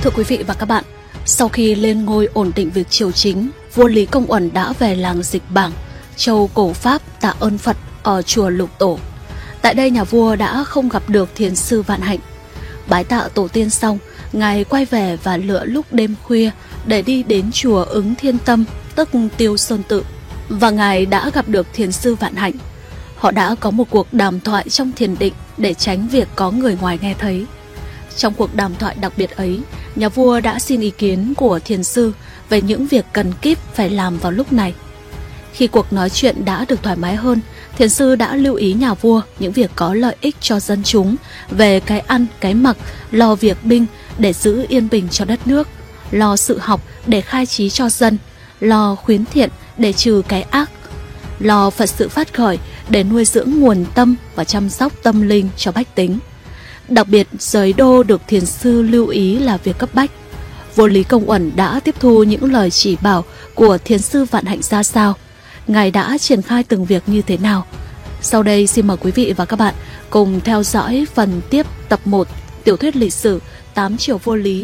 Thưa quý vị và các bạn, sau khi lên ngôi ổn định việc triều chính, vua Lý Công Uẩn đã về làng Dịch Bảng, châu cổ Pháp tạ ơn Phật ở chùa Lục Tổ. Tại đây nhà vua đã không gặp được thiền sư Vạn Hạnh. Bái tạ tổ tiên xong, ngài quay về và lựa lúc đêm khuya để đi đến chùa Ứng Thiên Tâm, tức Tiêu Sơn Tự. Và ngài đã gặp được thiền sư Vạn Hạnh. Họ đã có một cuộc đàm thoại trong thiền định để tránh việc có người ngoài nghe thấy. Trong cuộc đàm thoại đặc biệt ấy, nhà vua đã xin ý kiến của thiền sư về những việc cần kíp phải làm vào lúc này. Khi cuộc nói chuyện đã được thoải mái hơn, thiền sư đã lưu ý nhà vua những việc có lợi ích cho dân chúng về cái ăn, cái mặc, lo việc binh để giữ yên bình cho đất nước, lo sự học để khai trí cho dân, lo khuyến thiện để trừ cái ác, lo Phật sự phát khởi để nuôi dưỡng nguồn tâm và chăm sóc tâm linh cho bách tính. Đặc biệt, giới đô được thiền sư lưu ý là việc cấp bách. Vua Lý Công Uẩn đã tiếp thu những lời chỉ bảo của thiền sư Vạn Hạnh ra sao? Ngài đã triển khai từng việc như thế nào? Sau đây xin mời quý vị và các bạn cùng theo dõi phần tiếp tập 1 tiểu thuyết lịch sử 8 triều vua Lý.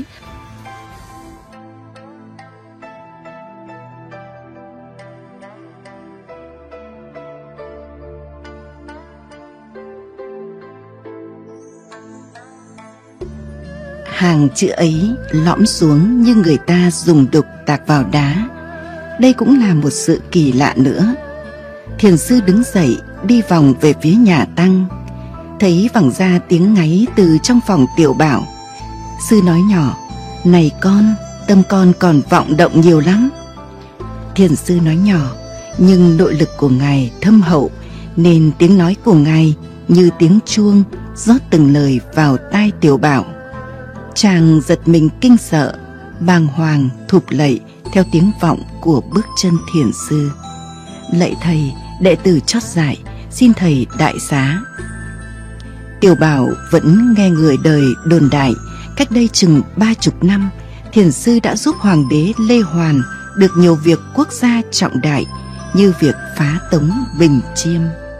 Hàng chữ ấy lõm xuống như người ta dùng đục tạc vào đá. Đây cũng là một sự kỳ lạ nữa. Thiền sư đứng dậy đi vòng về phía nhà tăng, thấy vẳng ra tiếng ngáy từ trong phòng tiểu bảo. Sư nói nhỏ: "Này con, tâm con còn vọng động nhiều lắm." Thiền sư nói nhỏ, nhưng nội lực của ngài thâm hậu nên tiếng nói của ngài như tiếng chuông rót từng lời vào tai tiểu bảo. Chàng giật mình kinh sợ, bàng hoàng thụp lạy theo tiếng vọng của bước chân thiền sư. "Lạy thầy, đệ tử chót dại, xin thầy đại xá." Tiểu bảo vẫn nghe người đời đồn đại, cách đây chừng 30 năm, thiền sư đã giúp hoàng đế Lê Hoàn được nhiều việc quốc gia trọng đại như việc phá tống Bình Chiêm.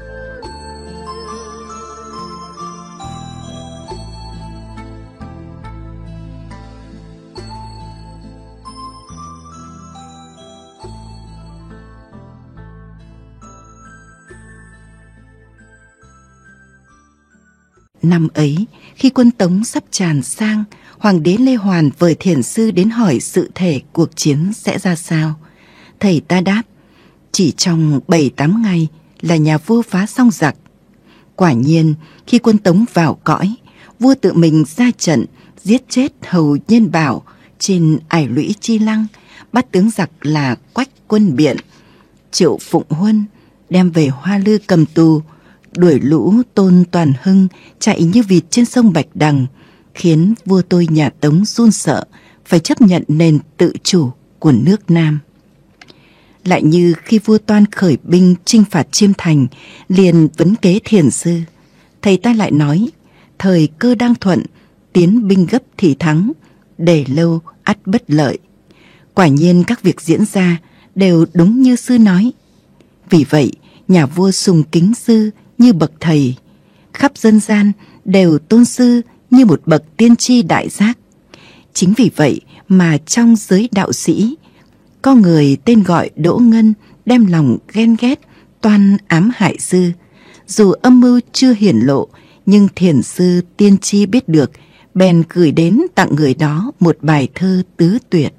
Năm ấy, khi quân Tống sắp tràn sang, hoàng đế Lê Hoàn vời thiền sư đến hỏi sự thể cuộc chiến sẽ ra sao. Thầy ta đáp: chỉ trong 7-8 ngày là nhà vua phá xong giặc. Quả nhiên, khi quân Tống vào cõi, vua tự mình ra trận giết chết hầu Nhân Bảo trên Ải Lũy Chi Lăng, bắt tướng giặc là Quách Quân Biện, Triệu Phụng Huân đem về Hoa Lư cầm tù, đuổi lũ Tôn Toàn Hưng chạy như vịt trên sông Bạch Đằng, khiến vua tôi nhà Tống run sợ, phải chấp nhận nền tự chủ của nước Nam. Lại như khi vua Toan khởi binh chinh phạt Chiêm Thành, liền vấn kế thiền sư. Thầy ta lại nói: thời cơ đang thuận, tiến binh gấp thì thắng, để lâu ắt bất lợi. Quả nhiên các việc diễn ra đều đúng như sư nói. Vì vậy, nhà vua sùng kính sư như bậc thầy, khắp dân gian đều tôn sư như một bậc tiên tri đại giác. Chính vì vậy mà trong giới đạo sĩ, có người tên gọi Đỗ Ngân đem lòng ghen ghét toan ám hại sư. Dù âm mưu chưa hiển lộ, nhưng thiền sư tiên tri biết được, bèn gửi đến tặng người đó một bài thơ tứ tuyệt.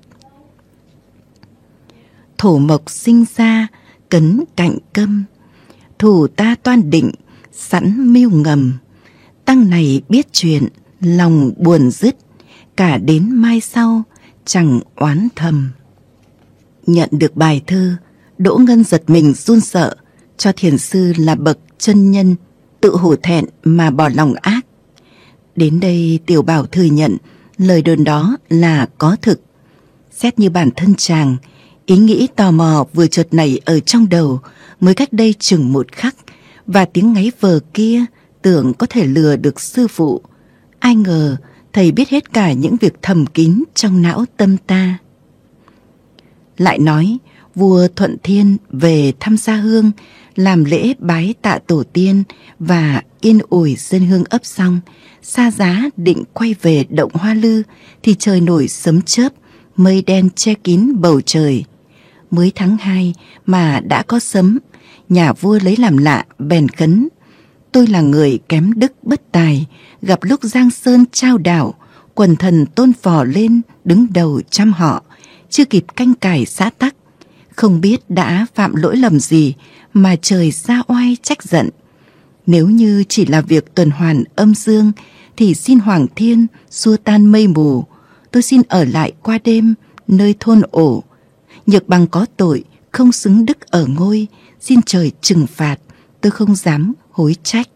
Thổ mộc sinh ra cấn cạnh câm, thủ ta toan định sẵn mưu ngầm. Tăng này biết chuyện lòng buồn dứt, cả đến mai sau chẳng oán thầm. Nhận được bài thơ, Đỗ Ngân giật mình run sợ, cho thiền sư là bậc chân nhân tự hổ thẹn mà bỏ lòng ác. Đến đây tiểu bảo thừa nhận lời đồn đó là có thực. Xét như bản thân chàng, ý nghĩ tò mò vừa chợt nảy ở trong đầu mới cách đây chừng một khắc, và tiếng ngáy vờ kia tưởng có thể lừa được sư phụ. Ai ngờ thầy biết hết cả những việc thầm kín trong não tâm ta. Lại nói vua Thuận Thiên về thăm Gia Hương làm lễ bái tạ tổ tiên và yên ủi dân hương ấp xong, xa giá định quay về động Hoa Lư thì trời nổi sấm chớp, mây đen che kín bầu trời. Mới tháng 2 mà đã có sấm, nhà vua lấy làm lạ bèn khấn: tôi là người kém đức bất tài, gặp lúc Giang Sơn trao đảo, quần thần tôn phò lên đứng đầu trăm họ, chưa kịp canh cải xã tắc, không biết đã phạm lỗi lầm gì mà trời ra oai trách giận. Nếu như chỉ là việc tuần hoàn âm dương thì xin Hoàng Thiên xua tan mây mù, tôi xin ở lại qua đêm nơi thôn ổ. Nhược bằng có tội không xứng đức ở ngôi, xin trời trừng phạt, tôi không dám hối trách.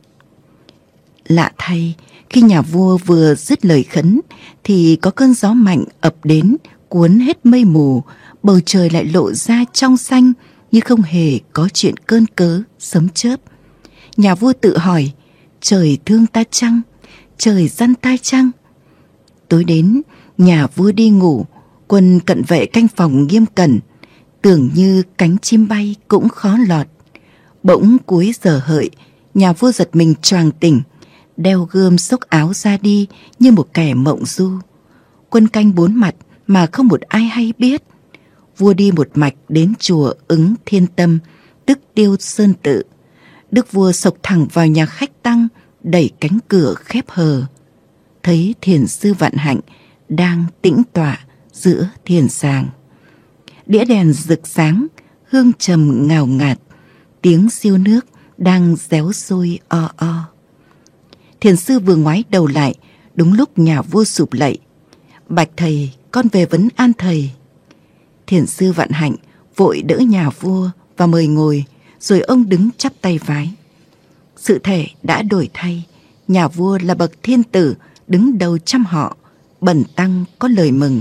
Lạ thay, khi nhà vua vừa dứt lời khấn thì có cơn gió mạnh ập đến, cuốn hết mây mù, bầu trời lại lộ ra trong xanh như không hề có chuyện cơn cớ sấm chớp. Nhà vua tự hỏi: trời thương ta chăng? Trời dăn ta chăng? Tối đến, nhà vua đi ngủ, quân cận vệ canh phòng nghiêm cẩn, tưởng như cánh chim bay cũng khó lọt. Bỗng cuối giờ hợi, nhà vua giật mình choàng tỉnh, đeo gươm xốc áo ra đi như một kẻ mộng du. Quân canh bốn mặt mà không một ai hay biết. Vua đi một mạch đến chùa Ứng Thiên Tâm, tức Tiêu Sơn Tự. Đức vua xộc thẳng vào nhà khách tăng, đẩy cánh cửa khép hờ. Thấy thiền sư Vạn Hạnh đang tĩnh tọa giữa thiền sàng. Đĩa đèn rực sáng, hương trầm ngào ngạt, tiếng siêu nước đang réo sôi o o. Thiền sư vừa ngoái đầu lại, đúng lúc nhà vua sụp lạy: bạch thầy, con về vấn an thầy. Thiền sư Vạn Hạnh vội đỡ nhà vua và mời ngồi, rồi ông đứng chắp tay vái. Sự thể đã đổi thay, nhà vua là bậc thiên tử đứng đầu trăm họ, bần tăng có lời mừng.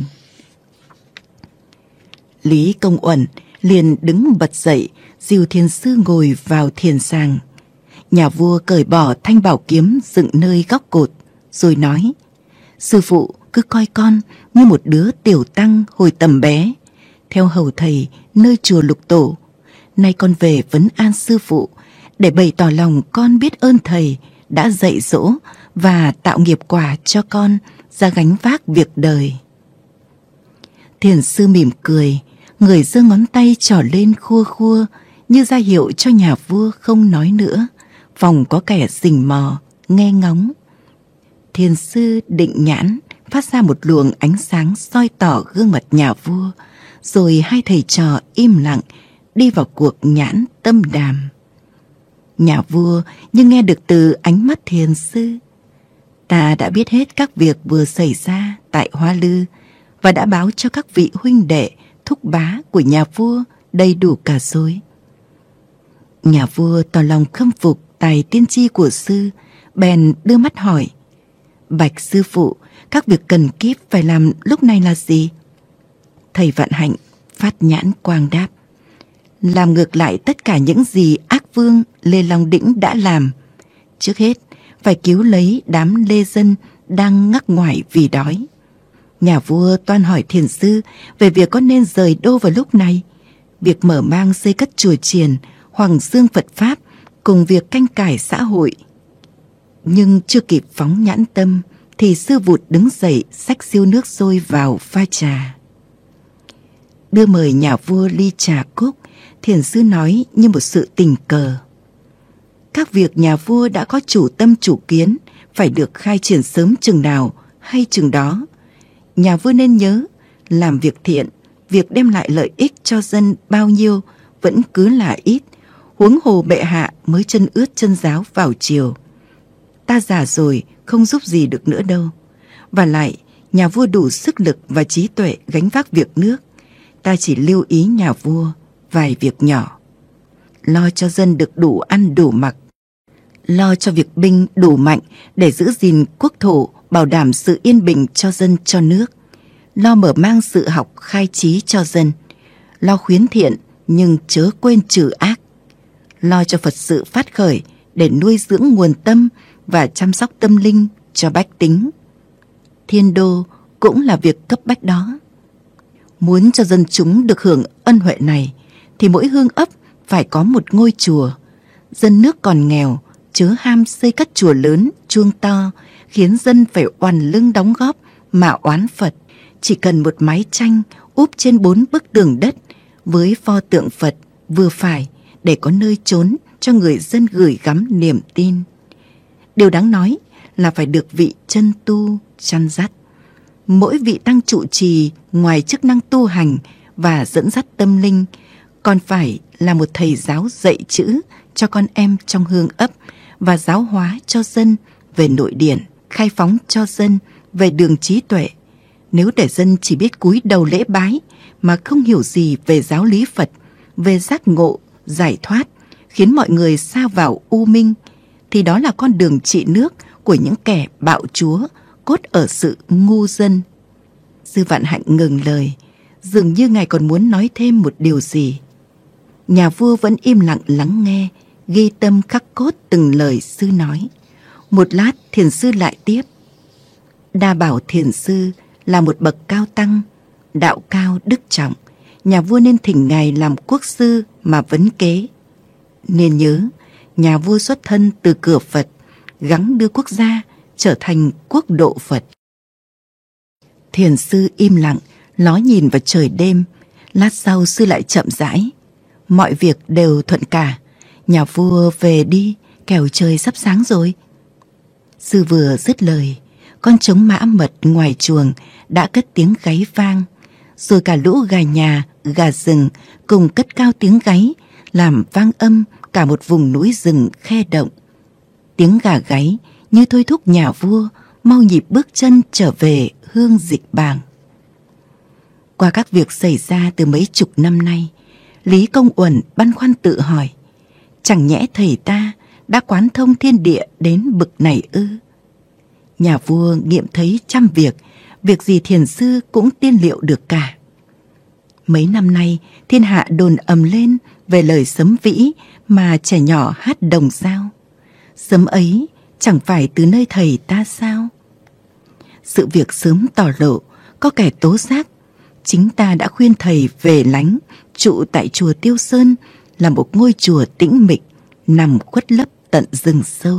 Lý Công Uẩn liền đứng bật dậy, dìu thiền sư ngồi vào thiền sàng. Nhà vua cởi bỏ thanh bảo kiếm dựng nơi góc cột, rồi nói: sư phụ cứ coi con như một đứa tiểu tăng hồi tầm bé, theo hầu thầy nơi chùa Lục Tổ. Nay con về vấn an sư phụ để bày tỏ lòng con biết ơn thầy đã dạy dỗ và tạo nghiệp quả cho con ra gánh vác việc đời. Thiền sư mỉm cười, người giơ ngón tay trỏ lên khua khua như ra hiệu cho nhà vua không nói nữa. Phòng có kẻ rình mò nghe ngóng. Thiền sư định nhãn phát ra một luồng ánh sáng soi tỏ gương mặt nhà vua, rồi hai thầy trò im lặng đi vào cuộc nhãn tâm đàm. Nhà vua như nghe được từ ánh mắt thiền sư: ta đã biết hết các việc vừa xảy ra tại Hoa Lư và đã báo cho các vị huynh đệ thúc bá của nhà vua đầy đủ cả rồi. Nhà vua tỏ lòng khâm phục tài tiên tri của sư, bèn đưa mắt hỏi: bạch sư phụ, các việc cần kíp phải làm lúc này là gì? Thầy Vạn Hạnh phát nhãn quang đáp: làm ngược lại tất cả những gì ác vương Lê Long Đĩnh đã làm. Trước hết phải cứu lấy đám lê dân đang ngắc ngoải vì đói. Nhà vua toan hỏi thiền sư về việc có nên rời đô vào lúc này, việc mở mang xây cất chùa chiền, hoàng dương Phật Pháp cùng việc canh cải xã hội. Nhưng chưa kịp phóng nhãn tâm thì sư vụt đứng dậy xách siêu nước sôi vào pha trà. Đưa mời nhà vua ly trà cúc, thiền sư nói như một sự tình cờ: các việc nhà vua đã có chủ tâm chủ kiến phải được khai triển sớm chừng nào hay chừng đó. Nhà vua nên nhớ, làm việc thiện, việc đem lại lợi ích cho dân bao nhiêu vẫn cứ là ít, huống hồ bệ hạ mới chân ướt chân ráo vào triều. Ta già rồi không giúp gì được nữa đâu. Và lại, nhà vua đủ sức lực và trí tuệ gánh vác việc nước. Ta chỉ lưu ý nhà vua vài việc nhỏ: lo cho dân được đủ ăn đủ mặc, lo cho việc binh đủ mạnh để giữ gìn quốc thổ, bảo đảm sự yên bình cho dân cho nước, lo mở mang sự học khai trí cho dân, lo khuyến thiện nhưng chớ quên trừ ác, lo cho Phật sự phát khởi để nuôi dưỡng nguồn tâm và chăm sóc tâm linh cho bách tính. Thiên đô cũng là việc cấp bách đó. Muốn cho dân chúng được hưởng ân huệ này thì mỗi hương ấp phải có một ngôi chùa. Dân nước còn nghèo, chớ ham xây các chùa lớn, chuông to, khiến dân phải oằn lưng đóng góp mà oán Phật. Chỉ cần một mái tranh úp trên 4 bức tường đất với pho tượng Phật vừa phải để có nơi trốn cho người dân gửi gắm niềm tin. Điều đáng nói là phải được vị chân tu chăn dắt. Mỗi vị tăng trụ trì ngoài chức năng tu hành và dẫn dắt tâm linh, còn phải là một thầy giáo dạy chữ cho con em trong hương ấp và giáo hóa cho dân về nội điển, khai phóng cho dân về đường trí tuệ. Nếu để dân chỉ biết cúi đầu lễ bái mà không hiểu gì về giáo lý Phật, về giác ngộ, giải thoát, khiến mọi người sa vào u minh, thì đó là con đường trị nước của những kẻ bạo chúa, cốt ở sự ngu dân. Sư Vạn Hạnh ngừng lời, dường như ngài còn muốn nói thêm một điều gì. Nhà vua vẫn im lặng lắng nghe, ghi tâm khắc cốt từng lời sư nói. Một lát thiền sư lại tiếp. Đa bảo thiền sư là một bậc cao tăng, đạo cao đức trọng. Nhà vua nên thỉnh ngài làm quốc sư mà vấn kế. Nên nhớ, nhà vua xuất thân từ cửa Phật, gắng đưa quốc gia trở thành quốc độ Phật. Thiền sư im lặng, ló nhìn vào trời đêm. Lát sau sư lại chậm rãi. Mọi việc đều thuận cả. Nhà vua về đi, kẻo trời sắp sáng rồi. Sư vừa dứt lời, con trống mã mật ngoài chuồng đã cất tiếng gáy vang. Rồi cả lũ gà nhà, gà rừng cùng cất cao tiếng gáy, làm vang âm cả một vùng núi rừng khe động. Tiếng gà gáy như thôi thúc nhà vua mau nhịp bước chân trở về hương Dịch Bàng. Qua các việc xảy ra từ mấy chục năm nay, Lý Công Uẩn băn khoăn tự hỏi, chẳng nhẽ thầy ta đã quán thông thiên địa đến bực này ư? Nhà vua nghiệm thấy trăm việc gì thiền sư cũng tiên liệu được cả. Mấy năm nay thiên hạ đồn ầm lên về lời sấm vĩ mà trẻ nhỏ hát đồng sao. Sấm ấy chẳng phải từ nơi thầy ta sao? Sự việc sớm tỏ lộ, có kẻ tố giác. Chính ta đã khuyên thầy về lánh trụ tại chùa Tiêu Sơn, là một ngôi chùa tĩnh mịch nằm khuất lấp tận rừng sâu.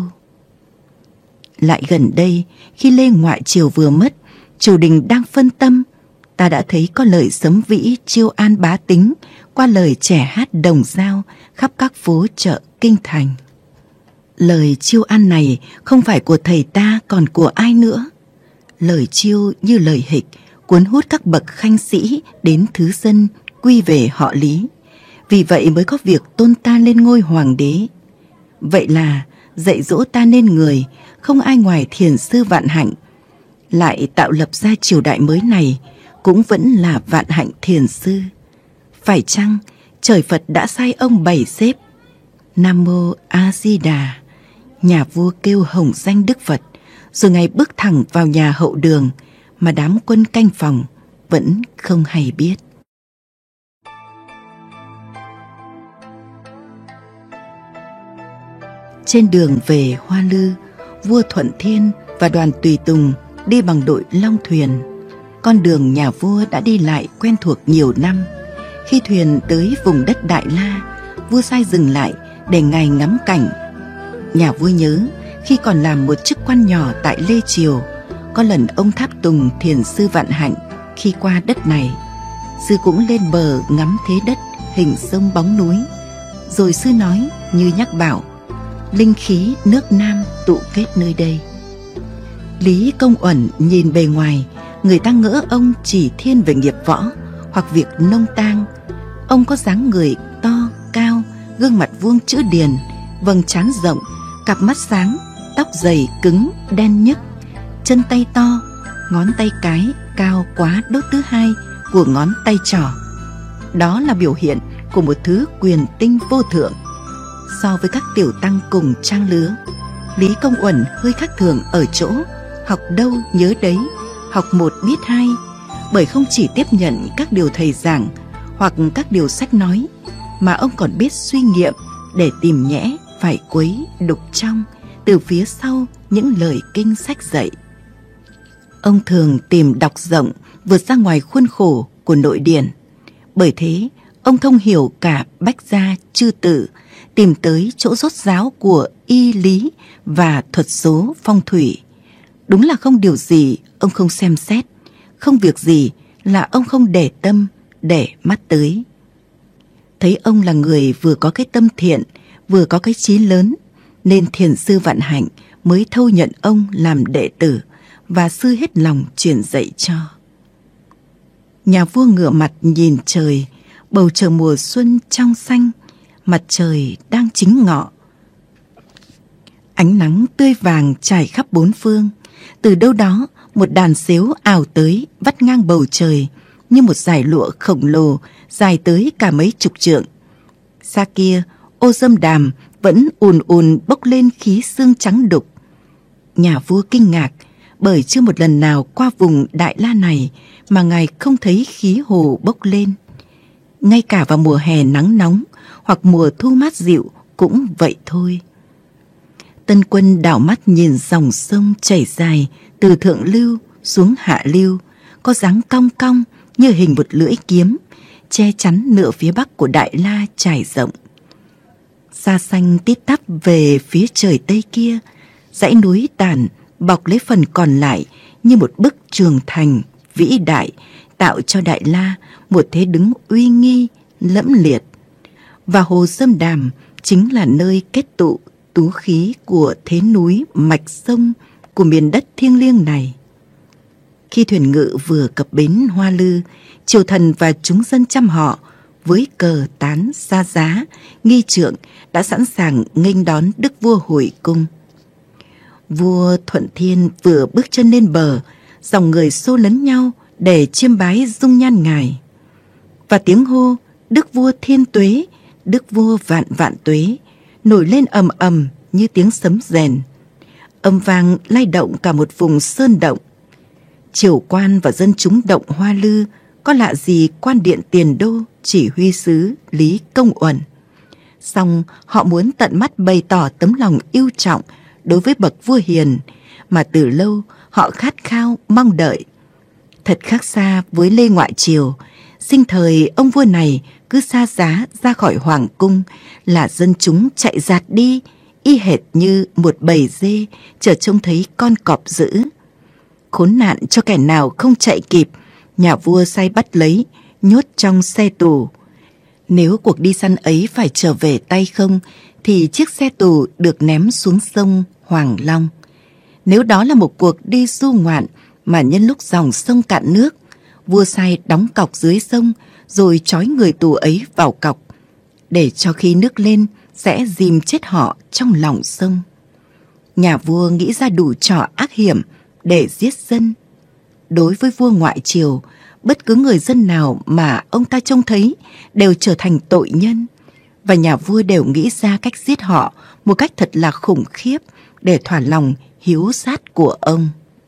Lại gần đây, khi Lê Ngoại Triều vừa mất, triều đình đang phân tâm, ta đã thấy có lời sấm vĩ chiêu an bá tính qua lời trẻ hát đồng dao khắp các phố chợ kinh thành. Lời chiêu an này không phải của thầy ta còn của ai nữa. Lời chiêu như lời hịch cuốn hút các bậc khanh sĩ đến thứ dân quy về họ Lý. Vì vậy mới có việc tôn ta lên ngôi hoàng đế. Vậy là dạy dỗ ta nên người, không ai ngoài thiền sư Vạn Hạnh. Lại tạo lập ra triều đại mới này cũng vẫn là Vạn Hạnh thiền sư. Phải chăng trời Phật đã sai ông bày xếp? Nam Mô A Di Đà. Nhà vua kêu hồng danh Đức Phật, rồi ngài bước thẳng vào nhà hậu đường mà đám quân canh phòng vẫn không hay biết. Trên đường về Hoa Lư, vua Thuận Thiên và đoàn tùy tùng đi bằng đội long thuyền. Con đường nhà vua đã đi lại quen thuộc nhiều năm. Khi thuyền tới vùng đất Đại La, vua sai dừng lại để ngài ngắm cảnh. Nhà vua nhớ khi còn làm một chức quan nhỏ tại Lê Triều, có lần ông tháp tùng thiền sư Vạn Hạnh khi qua đất này. Sư cũng lên bờ ngắm thế đất hình sông bóng núi. Rồi sư nói như nhắc bảo, linh khí nước Nam tụ kết nơi đây. Lý Công Uẩn nhìn bề ngoài, người ta ngỡ ông chỉ thiên về nghiệp võ hoặc việc nông tang. Ông có dáng người to, cao, gương mặt vuông chữ điền, vầng trán rộng, cặp mắt sáng, tóc dày cứng, đen nhức, chân tay to, ngón tay cái cao quá đốt thứ hai của ngón tay trỏ. Đó là biểu hiện của một thứ quyền tinh vô thượng. So với các tiểu tăng cùng trang lứa, Lý Công Uẩn hơi khác thường ở chỗ học đâu nhớ đấy, học một biết hai, bởi không chỉ tiếp nhận các điều thầy giảng hoặc các điều sách nói, mà ông còn biết suy nghiệm để tìm nhẽ phải quấy đục trong từ phía sau những lời kinh sách dạy. Ông thường tìm đọc rộng, vượt ra ngoài khuôn khổ của nội điển. Bởi thế, ông thông hiểu cả bách gia chư tử, tìm tới chỗ rốt ráo của y lý và thuật số phong thủy. Đúng là không điều gì ông không xem xét, không việc gì là ông không để tâm, để mắt tới. Thấy ông là người vừa có cái tâm thiện, vừa có cái chí lớn, nên thiền sư Vạn Hạnh mới thâu nhận ông làm đệ tử và sư hết lòng truyền dạy cho. Nhà vua ngửa mặt nhìn trời, bầu trời mùa xuân trong xanh, mặt trời đang chính ngọ. Ánh nắng tươi vàng trải khắp bốn phương. Từ đâu đó một đàn sếu ào tới, vắt ngang bầu trời như một dải lụa khổng lồ dài tới cả mấy chục trượng. Xa kia, ô dâm đàm vẫn ùn ùn bốc lên khí sương trắng đục. Nhà vua kinh ngạc bởi chưa một lần nào qua vùng Đại La này mà ngài không thấy khí hồ bốc lên. Ngay cả vào mùa hè nắng nóng hoặc mùa thu mát dịu cũng vậy thôi. Tân Quân đảo mắt nhìn dòng sông chảy dài từ thượng lưu xuống hạ lưu, có dáng cong cong như hình một lưỡi kiếm, che chắn nửa phía bắc của Đại La trải rộng. Xa xanh tít tắp về phía trời tây kia, dãy núi tàn bọc lấy phần còn lại như một bức tường thành vĩ đại, tạo cho Đại La một thế đứng uy nghi lẫm liệt. Và hồ Dâm Đàm chính là nơi kết tụ tú khí của thế núi mạch sông của miền đất thiêng liêng này. Khi thuyền ngự vừa cập bến Hoa Lư, triều thần và chúng dân trăm họ với cờ tán xa giá, nghi trượng đã sẵn sàng nghênh đón đức vua hồi cung. Vua Thuận Thiên vừa bước chân lên bờ, dòng người xô lấn nhau để chiêm bái dung nhan ngài. Và tiếng hô đức vua thiên tuế, đức vua vạn vạn tuế nổi lên ầm ầm như tiếng sấm rền. Âm vang lay động cả một vùng sơn động. Triều quan và dân chúng động Hoa Lư có lạ gì quan điện Tiền Đô chỉ huy sứ Lý Công Uẩn. Song họ muốn tận mắt bày tỏ tấm lòng yêu trọng đối với bậc vua hiền mà từ lâu họ khát khao mong đợi. Thật khác xa với Lê Ngoại Triều, sinh thời ông vua này cứ xa giá ra khỏi hoàng cung là dân chúng chạy giạt đi, y hệt như một bầy dê chờ trông thấy con cọp dữ. Khốn nạn cho kẻ nào không chạy kịp, nhà vua sai bắt lấy, nhốt trong xe tù. Nếu cuộc đi săn ấy phải trở về tay không, thì chiếc xe tù được ném xuống sông Hoàng Long. Nếu đó là một cuộc đi du ngoạn mà nhân lúc dòng sông cạn nước, vua sai đóng cọc dưới sông rồi trói người tù ấy vào cọc, để cho khi nước lên sẽ dìm chết họ trong lòng sông. Nhà vua nghĩ ra đủ trò ác hiểm để giết dân. Đối với vua ngoại triều, bất cứ người dân nào mà ông ta trông thấy đều trở thành tội nhân, và nhà vua đều nghĩ ra cách giết họ một cách thật là khủng khiếp để thỏa lòng hiếu sát của ông.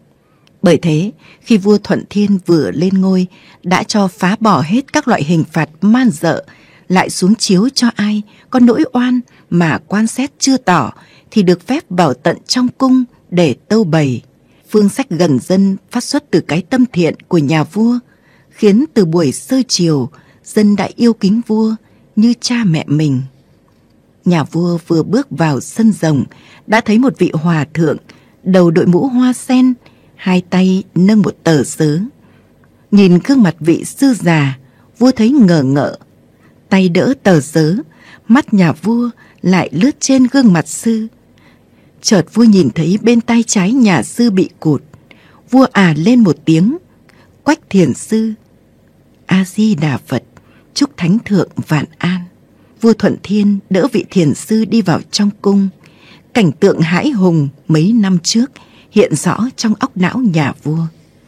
Bởi thế, khi vua Thuận Thiên vừa lên ngôi đã cho phá bỏ hết các loại hình phạt man dợ, lại xuống chiếu cho ai có nỗi oan mà quan xét chưa tỏ thì được phép vào tận trong cung để tâu bày. Phương sách gần dân phát xuất từ cái tâm thiện của nhà vua, khiến từ buổi sơ chiều dân đã yêu kính vua như cha mẹ mình. Nhà vua vừa bước vào sân rồng đã thấy một vị hòa thượng đầu đội mũ hoa sen, hai tay nâng một tờ sớ. Nhìn gương mặt vị sư già, vua thấy ngờ ngợ. Tay đỡ tờ sớ, mắt nhà vua lại lướt trên gương mặt sư. Chợt vua nhìn thấy bên tay trái nhà sư bị cụt. Vua lên một tiếng: Quách thiền sư. A Di Đà Phật, chúc thánh thượng vạn an. Vua Thuận Thiên đỡ vị thiền sư đi vào trong cung. Cảnh tượng hãi hùng mấy năm trước hiện rõ trong óc não nhà vua.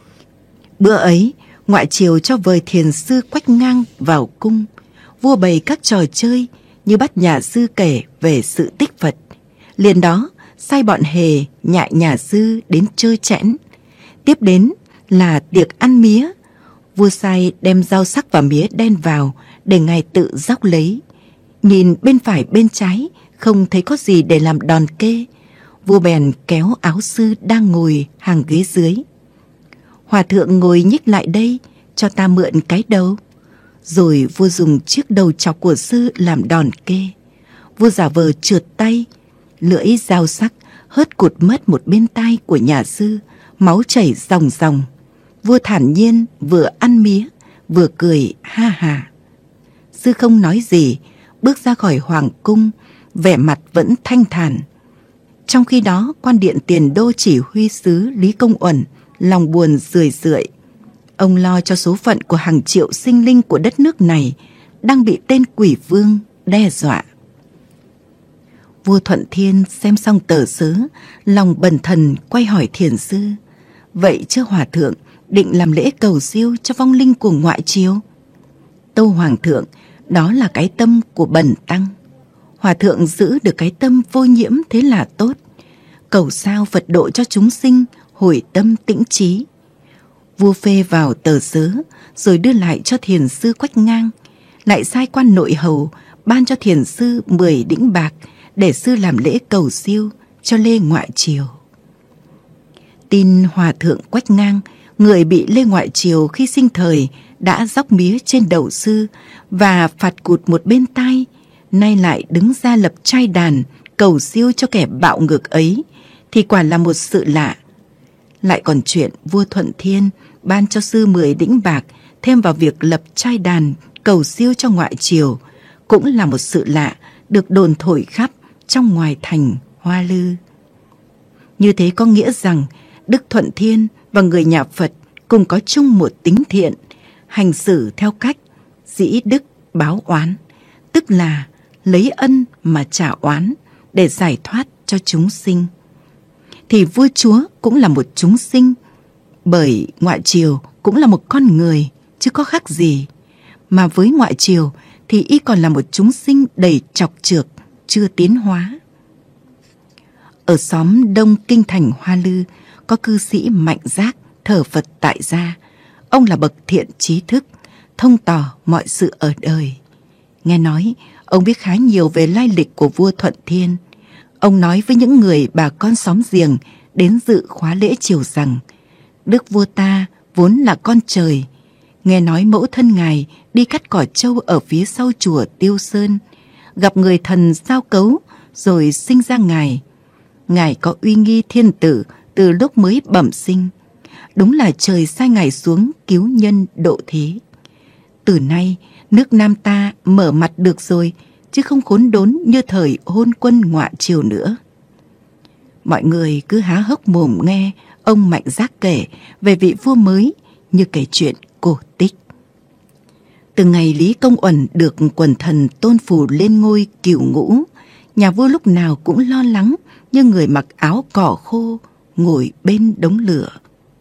Bữa ấy, ngoại triều cho vời thiền sư Quách Ngang vào cung. Vua bày các trò chơi như bắt nhà sư kể về sự tích Phật. Liền đó sai bọn hề nhại nhà sư đến chơi chẽn. Tiếp đến là tiệc ăn mía. Vua sai đem rau sắc và mía đen vào để ngài tự róc lấy. Nhìn bên phải bên trái không thấy có gì để làm đòn kê. Vua bèn kéo áo sư đang ngồi hàng ghế dưới. Hòa thượng ngồi nhích lại đây, cho ta mượn cái đầu. Rồi vua dùng chiếc đầu chọc của sư làm đòn kê. Vua giả vờ trượt tay, lưỡi dao sắc hớt cụt mất một bên tai của nhà sư, máu chảy ròng ròng. Vua thản nhiên vừa ăn mía vừa cười ha hà. Sư không nói gì, bước ra khỏi hoàng cung, vẻ mặt vẫn thanh thản. Trong khi đó, quan điện tiền đô chỉ huy sứ Lý Công Uẩn lòng buồn rười rượi. Ông lo cho số phận của hàng triệu sinh linh của đất nước này đang bị tên quỷ vương đe dọa. Vua Thuận Thiên xem xong tờ sớ, lòng bần thần quay hỏi thiền sư: vậy chứ hòa thượng định làm lễ cầu siêu cho vong linh của ngoại triều? Tâu hoàng thượng, đó là cái tâm của bần tăng. Hòa thượng giữ được cái tâm vô nhiễm thế là tốt. Cầu sao Phật độ cho chúng sinh hồi tâm tĩnh trí. Vua phê vào tờ sớ rồi đưa lại cho thiền sư Quách Ngang, lại sai quan nội hầu ban cho thiền sư 10 đĩnh bạc để sư làm lễ cầu siêu cho Lê Ngoại Triều. Tin hòa thượng Quách Ngang, người bị Lê Ngoại Triều khi sinh thời đã róc mía trên đầu sư và phạt cụt một bên tai, nay lại đứng ra lập trai đàn cầu siêu cho kẻ bạo ngược ấy, thì quả là một sự lạ. Lại còn chuyện vua Thuận Thiên ban cho sư 10 đĩnh bạc thêm vào việc lập trai đàn cầu siêu cho ngoại triều, cũng là một sự lạ được đồn thổi khắp trong ngoài thành Hoa Lư. Như thế có nghĩa rằng Đức Thuận Thiên và người nhà Phật cùng có chung một tính thiện, hành xử theo cách dĩ đức báo oán, tức là lấy ân mà trả oán để giải thoát cho chúng sinh. Thì vua chúa cũng là một chúng sinh, bởi ngoại triều cũng là một con người, chứ có khác gì. Mà với ngoại triều thì y còn là một chúng sinh đầy trọc trược, chưa tiến hóa. Ở xóm đông kinh thành Hoa Lư có cư sĩ Mạnh Giác thờ Phật tại gia. Ông là bậc thiện trí thức, thông tỏ mọi sự ở đời. Nghe nói ông biết khá nhiều về lai lịch của vua Thuận Thiên. Ông nói với những người bà con xóm giềng đến dự khóa lễ triều rằng: đức vua ta vốn là con trời. Nghe nói mẫu thân ngài đi cắt cỏ trâu ở phía sau chùa Tiêu Sơn, gặp người thần giao cấu rồi sinh ra ngài. Ngài có uy nghi thiên tử từ lúc mới bẩm sinh. Đúng là trời sai ngài xuống cứu nhân độ thế. Từ nay nước Nam ta mở mặt được rồi, chứ không khốn đốn như thời hôn quân ngoại triều nữa. Mọi người cứ há hốc mồm nghe ông Mạnh Giác kể về vị vua mới như kể chuyện cổ tích. Từ ngày Lý Công Uẩn được quần thần tôn phủ lên ngôi cửu ngũ, nhà vua lúc nào cũng lo lắng như người mặc áo cỏ khô ngồi bên đống lửa.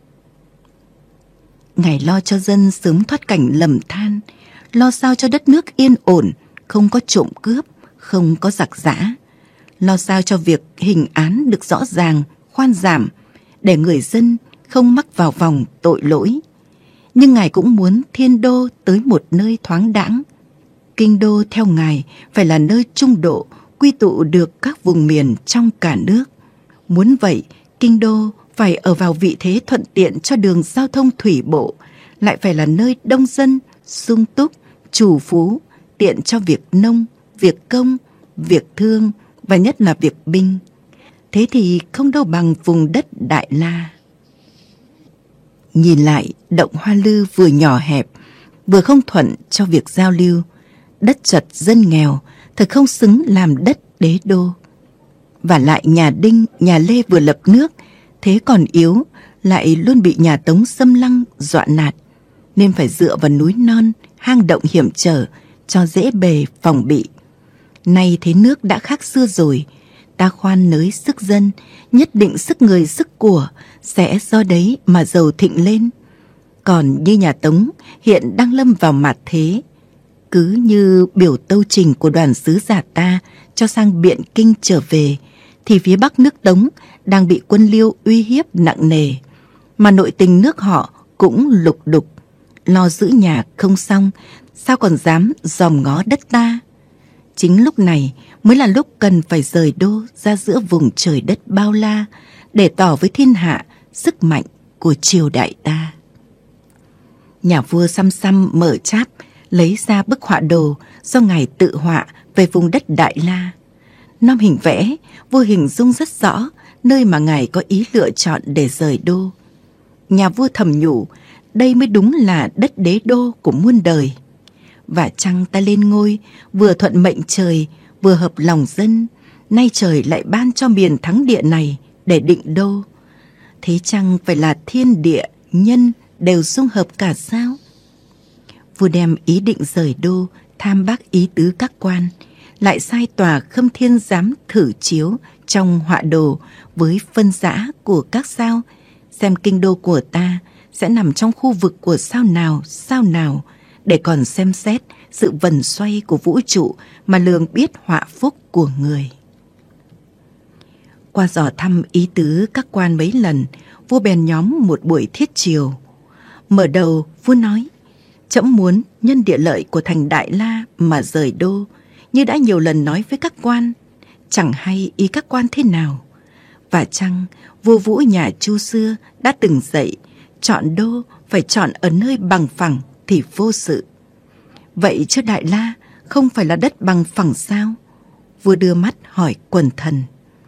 Ngài lo cho dân sớm thoát cảnh lầm than, lo sao cho đất nước yên ổn, không có trộm cướp, không có giặc giã, lo sao cho việc hình án được rõ ràng, khoan giảm, để người dân không mắc vào vòng tội lỗi. Nhưng Ngài cũng muốn thiên đô tới một nơi thoáng đãng. Kinh đô theo Ngài phải là nơi trung độ, quy tụ được các vùng miền trong cả nước. Muốn vậy, kinh đô phải ở vào vị thế thuận tiện cho đường giao thông thủy bộ, lại phải là nơi đông dân, sung túc, trù phú, tiện cho việc nông, việc công, việc thương và nhất là việc binh. Thế thì không đâu bằng vùng đất Đại La. Nhìn lại, động Hoa Lư vừa nhỏ hẹp, vừa không thuận cho việc giao lưu. Đất chật dân nghèo, thật không xứng làm đất đế đô. Và lại nhà Đinh, nhà Lê vừa lập nước, thế còn yếu, lại luôn bị nhà Tống xâm lăng, dọa nạt, nên phải dựa vào núi non, hang động hiểm trở, cho dễ bề phòng bị. Nay thế nước đã khác xưa rồi, ta khoan nới sức dân, nhất định sức người sức của sẽ do đấy mà giàu thịnh lên. Còn như nhà Tống hiện đang lâm vào mạt thế, cứ như biểu tâu trình của đoàn sứ giả ta cho sang Biện Kinh trở về, thì phía Bắc nước Tống đang bị quân Liêu uy hiếp nặng nề, mà nội tình nước họ cũng lục đục, lo giữ nhà không xong, sao còn dám dòm ngó đất ta. Chính lúc này mới là lúc cần phải rời đô ra giữa vùng trời đất bao la, để tỏ với thiên hạ sức mạnh của triều đại ta. Nhà vua xăm xăm mở cháp, lấy ra bức họa đồ do ngài tự họa về vùng đất Đại La. Năm hình vẽ, vua hình dung rất rõ nơi mà ngài có ý lựa chọn để rời đô. Nhà vua thầm nhủ, đây mới đúng là đất đế đô của muôn đời. Và chăng ta lên ngôi, vừa thuận mệnh trời, vừa hợp lòng dân, nay trời lại ban cho miền thắng địa này để định đô. Thế chăng phải là thiên địa, nhân đều dung hợp cả sao? Vua đem ý định rời đô, tham bác ý tứ các quan, lại sai tòa Khâm Thiên Giám thử chiếu trong họa đồ với phân rã của các sao, xem kinh đô của ta sẽ nằm trong khu vực của sao nào, để còn xem xét sự vần xoay của vũ trụ mà lường biết họa phúc của người. Qua dò thăm ý tứ các quan mấy lần, vua bèn nhóm một buổi thiết triều. Mở đầu, vua nói, trẫm muốn nhân địa lợi của thành Đại La mà rời đô, như đã nhiều lần nói với các quan, chẳng hay ý các quan thế nào. Và chăng vua Vũ nhà Chu xưa đã từng dạy, chọn đô phải chọn ở nơi bằng phẳng thì vô sự. Vậy chứ Đại La không phải là đất bằng phẳng sao? Vua đưa mắt hỏi quần thần.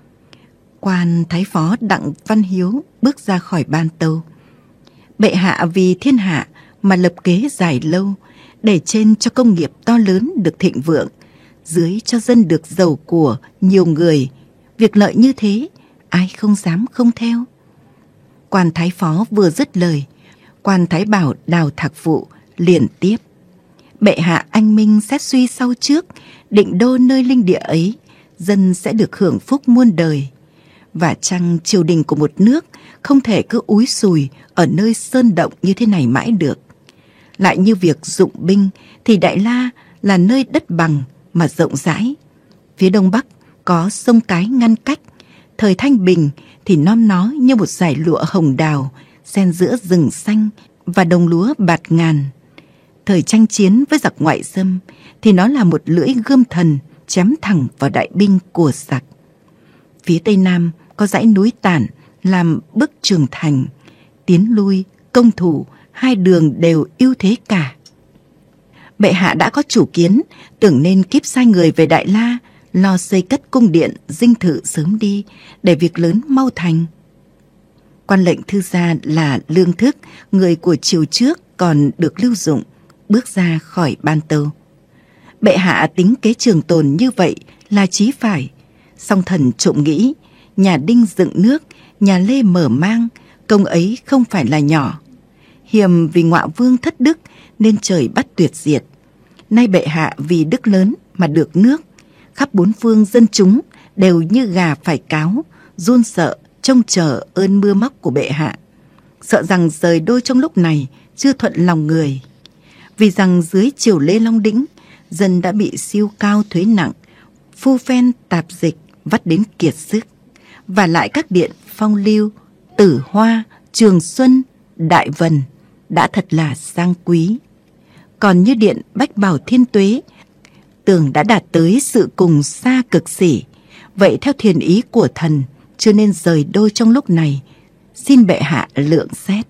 Quan thái phó Đặng Văn Hiếu bước ra khỏi ban tâu. Bệ hạ vì thiên hạ mà lập kế dài lâu, để trên cho công nghiệp to lớn được thịnh vượng, dưới cho dân được giàu của nhiều người. Việc lợi như thế, ai không dám không theo. Quan thái phó vừa dứt lời, quan thái bảo Đào Thạc Phụ liền tiếp. Bệ hạ anh minh xét suy sau trước, định đô nơi linh địa ấy, dân sẽ được hưởng phúc muôn đời. Và chăng triều đình của một nước không thể cứ úi sùi ở nơi sơn động như thế này mãi được. Lại như việc dụng binh thì Đại La là nơi đất bằng mà rộng rãi. Phía đông bắc có sông Cái ngăn cách. Thời Thanh Bình thì nom nó như một dải lụa hồng đào xen giữa rừng xanh và đồng lúa bạt ngàn. Thời tranh chiến với giặc ngoại xâm thì nó là một lưỡi gươm thần chém thẳng vào đại binh của giặc. Phía tây nam có dãy núi Tản làm bức tường thành, tiến lui, công thủ, hai đường đều ưu thế cả. Bệ hạ đã có chủ kiến, tưởng nên kíp sai người về Đại La, lo xây cất cung điện, dinh thự sớm đi, để việc lớn mau thành. Quan lệnh thư gia là Lương Thức, người của triều trước còn được lưu dụng, bước ra khỏi ban tâu. Bệ hạ tính kế trường tồn như vậy là chí phải. Song thần trộm nghĩ, nhà Đinh dựng nước, nhà Lê mở mang, công ấy không phải là nhỏ. Hiềm vì ngọa vương thất đức nên trời bắt tuyệt diệt. Nay bệ hạ vì đức lớn mà được nước, khắp bốn phương dân chúng đều như gà phải cáo, run sợ trông chờ ơn mưa móc của bệ hạ. Sợ rằng rời đô trong lúc này chưa thuận lòng người. Vì rằng dưới triều Lê Long Đĩnh, dân đã bị siêu cao thuế nặng, phu phen tạp dịch vắt đến kiệt sức. Và lại các điện Phong Lưu, Tử Hoa, Trường Xuân, Đại Vần đã thật là sang quý. Còn như điện Bách Bảo Thiên Tuế, tưởng đã đạt tới sự cùng xa cực xỉ. Vậy theo thiền ý của thần, chưa nên rời đô trong lúc này, xin bệ hạ lượng xét.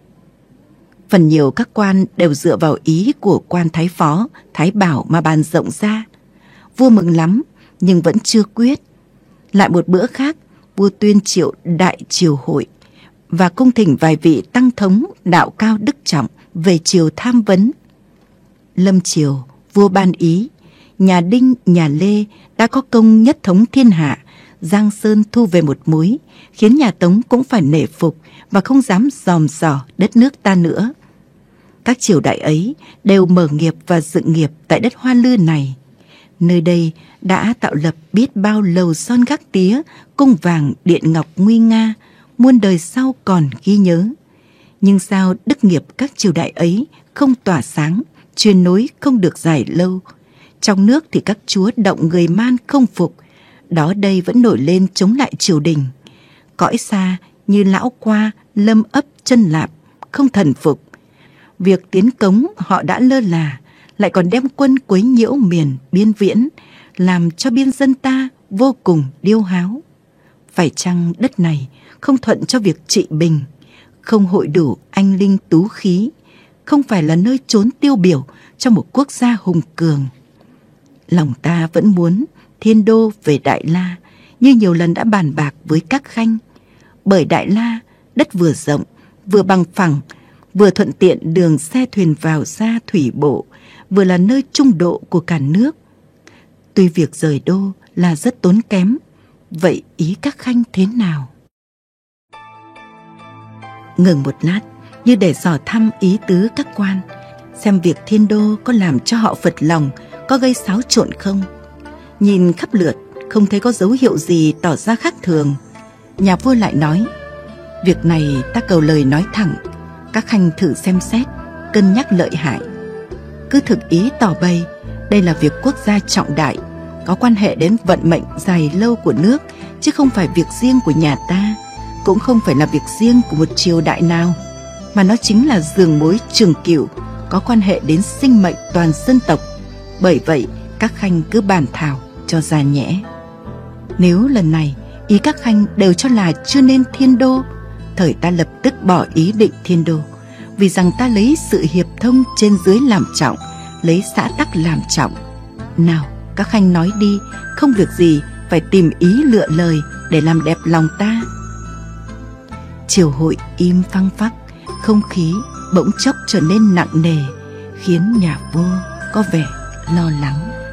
Phần nhiều các quan đều dựa vào ý của quan thái phó, thái bảo mà bàn rộng ra. Vua mừng lắm, nhưng vẫn chưa quyết. Lại một bữa khác, vua tuyên triệu đại triều hội và cung thỉnh vài vị tăng thống đạo cao đức trọng về triều tham vấn. Lâm triều, vua ban ý, nhà Đinh, nhà Lê đã có công nhất thống thiên hạ, Giang Sơn thu về một mối, khiến nhà Tống cũng phải nể phục và không dám dòm dò đất nước ta nữa. Các triều đại ấy đều mở nghiệp và dựng nghiệp tại đất Hoa Lư này. Nơi đây đã tạo lập biết bao lầu son gác tía, cung vàng điện ngọc nguy nga, muôn đời sau còn ghi nhớ. Nhưng sao đức nghiệp các triều đại ấy không tỏa sáng, truyền nối không được dài lâu. Trong nước thì các chúa động người man không phục, đó đây vẫn nổi lên chống lại triều đình. Cõi xa như Lão Qua, Lâm Ấp, Chân Lạp không thần phục. Việc tiến cống họ đã lơ là, lại còn đem quân quấy nhiễu miền biên viễn, làm cho biên dân ta vô cùng điêu háo. Phải chăng đất này không thuận cho việc trị bình, không hội đủ anh linh tú khí, không phải là nơi trốn tiêu biểu cho một quốc gia hùng cường. Lòng ta vẫn muốn Thiên Đô về Đại La, như nhiều lần đã bàn bạc với các khanh. Bởi Đại La, đất vừa rộng, vừa bằng phẳng, vừa thuận tiện đường xe thuyền vào ra thủy bộ, vừa là nơi trung độ của cả nước. Tuy việc rời đô là rất tốn kém, vậy ý các khanh thế nào? Ngừng một lát, như để dò thăm ý tứ các quan, xem việc Thiên Đô có làm cho họ phật lòng, có gây xáo trộn không. Nhìn khắp lượt, không thấy có dấu hiệu gì tỏ ra khác thường. Nhà vua lại nói, việc này ta cầu lời nói thẳng, các khanh thử xem xét, cân nhắc lợi hại. Cứ thực ý tỏ bày, đây là việc quốc gia trọng đại, có quan hệ đến vận mệnh dài lâu của nước, chứ không phải việc riêng của nhà ta, cũng không phải là việc riêng của một triều đại nào, mà nó chính là giường mối trường cửu, có quan hệ đến sinh mệnh toàn dân tộc. Bởi vậy các khanh cứ bàn thảo cho ra nhẽ. Nếu lần này ý các khanh đều cho là chưa nên Thiên Đô, thời ta lập tức bỏ ý định Thiên Đô, vì rằng ta lấy sự hiệp thông trên dưới làm trọng, lấy xã tắc làm trọng. Nào, các khanh nói đi, không việc gì phải tìm ý lựa lời để làm đẹp lòng ta. Triều hội im phăng phắc, không khí bỗng chốc trở nên nặng nề, khiến nhà vua có vẻ lo lắng.